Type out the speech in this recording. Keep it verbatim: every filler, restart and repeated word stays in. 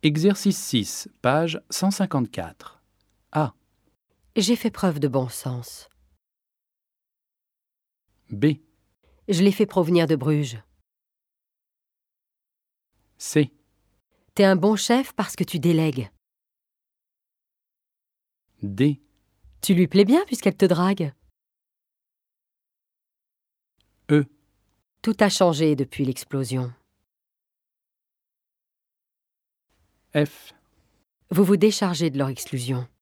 Exercice six, page cent cinquante-quatre. A. J'ai fait preuve de bon sens. B. Je l'ai fait provenir de Bruges. C. T'es un bon chef parce que tu délègues. D. Tu lui plais bien puisqu'elle te drague. E. Tout a changé depuis l'explosion. F. Vous vous déchargez de leur exclusion.